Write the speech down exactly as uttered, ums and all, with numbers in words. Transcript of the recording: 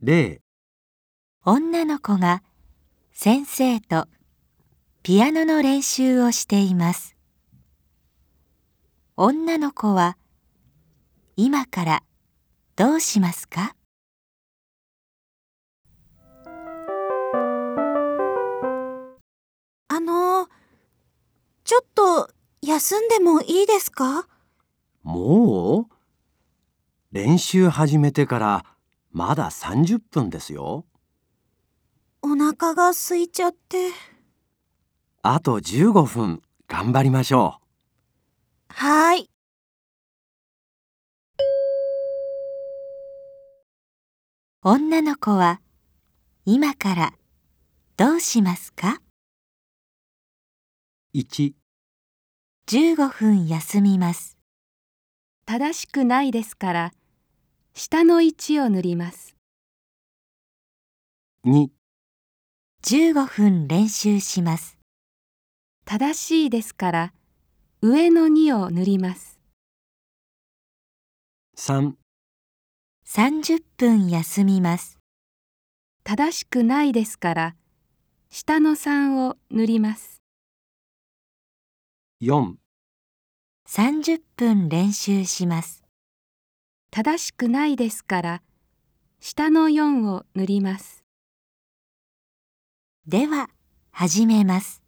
例、 女の子が先生とピアノの練習をしています。女の子は今からどうしますか？ あの、ちょっと休んでもいいですか？ もう練習始めてからまださんじゅっぷんですよ。 お腹が空いちゃって。 あとじゅうごふん頑張りましょう。 はーい。 女の子は今からどうしますか？ いち、 じゅうごふん休みます。 正しくないですから、下のいちを塗ります。 に、 じゅうごふん練習します。 正しいですから、上のにを塗ります。 さん、 さんじゅっぷん休みます。 正しくないですから、下のさんを塗ります。 よん、 さんじゅっぷん練習します。 正しくないですから、下のよんを塗ります。 では、始めます。